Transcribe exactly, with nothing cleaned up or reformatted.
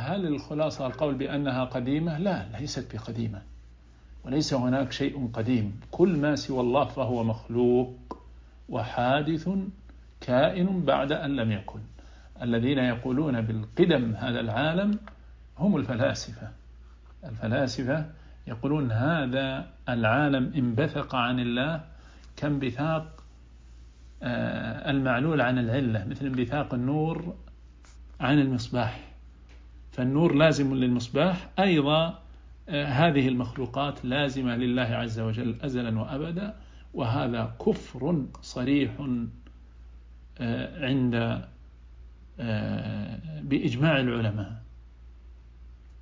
هل الخلاصة القول بأنها قديمة؟ لا، ليست بقديمة، وليس هناك شيء قديم. كل ما سوى الله فهو مخلوق وحادث كائن بعد أن لم يكن. الذين يقولون بالقدم هذا العالم هم الفلاسفة. الفلاسفة يقولون هذا العالم انبثق عن الله كانبثاق المعلول عن العلة، مثل انبثاق النور عن المصباح، فالنور لازم للمصباح، أيضا هذه المخلوقات لازمة لله عز وجل أزلا وأبدا، وهذا كفر صريح عند بإجماع العلماء.